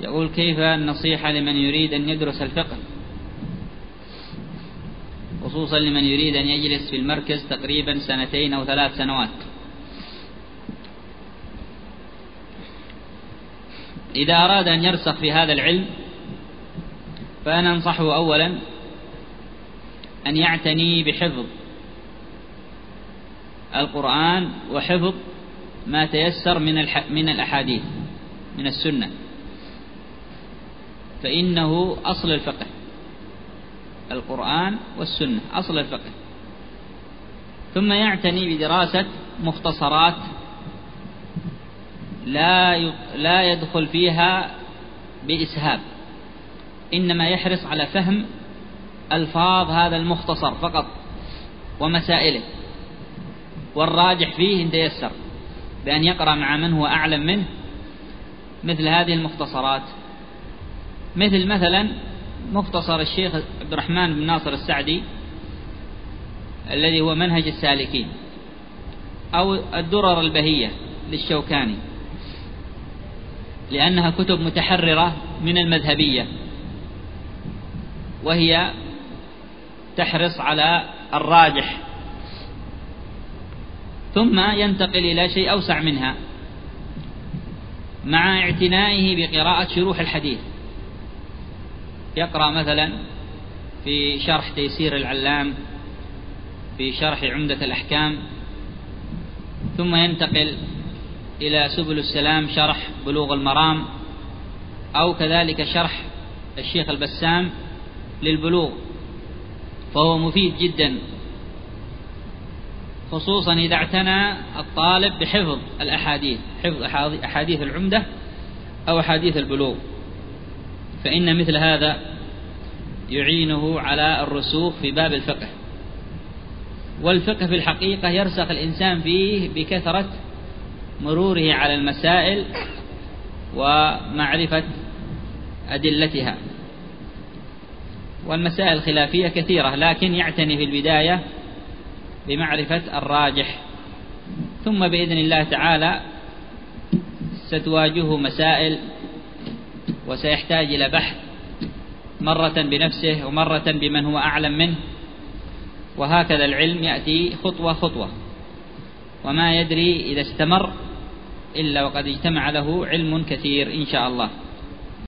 يقول: كيف النصيحة لمن يريد أن يدرس الفقه، خصوصا لمن يريد أن يجلس في المركز تقريبا 2 أو 3 سنوات؟ إذا أراد أن يرسخ في هذا العلم فأنا أنصحه أولا أن يعتني بحفظ القرآن وحفظ ما تيسر من الأحاديث من السنة، فإنه أصل الفقه. القرآن والسنة أصل الفقه. ثم يعتني بدراسة مختصرات لا يدخل فيها بإسهاب، إنما يحرص على فهم ألفاظ هذا المختصر فقط ومسائله، والراجح فيه إن تيسر بأن يقرأ مع من هو أعلم منه مثل هذه المختصرات، مثلا مختصر الشيخ عبد الرحمن بن ناصر السعدي الذي هو منهج السالكين، أو الدرر البهية للشوكاني، لأنها كتب متحررة من المذهبية، وهي تحرص على الراجح، ثم ينتقل إلى شيء أوسع منها مع اعتنائه بقراءة شروح الحديث. يقرأ مثلا في شرح تيسير العلام، في شرح عمدة الأحكام، ثم ينتقل إلى سبل السلام شرح بلوغ المرام، أو كذلك شرح الشيخ البسام للبلوغ، فهو مفيد جدا، خصوصا إذا اعتنى الطالب بحفظ الأحاديث، حفظ أحاديث العمدة أو أحاديث البلوغ، فإن مثل هذا يعينه على الرسوخ في باب الفقه. والفقه في الحقيقة يرسخ الإنسان فيه بكثرة مروره على المسائل ومعرفة أدلتها. والمسائل الخلافية كثيرة، لكن يعتني في البداية بمعرفة الراجح، ثم بإذن الله تعالى ستواجهه مسائل وسيحتاج إلى بحث، مرة بنفسه ومرة بمن هو أعلم منه، وهكذا العلم يأتي خطوة خطوة، وما يدري إذا استمر إلا وقد اجتمع له علم كثير إن شاء الله.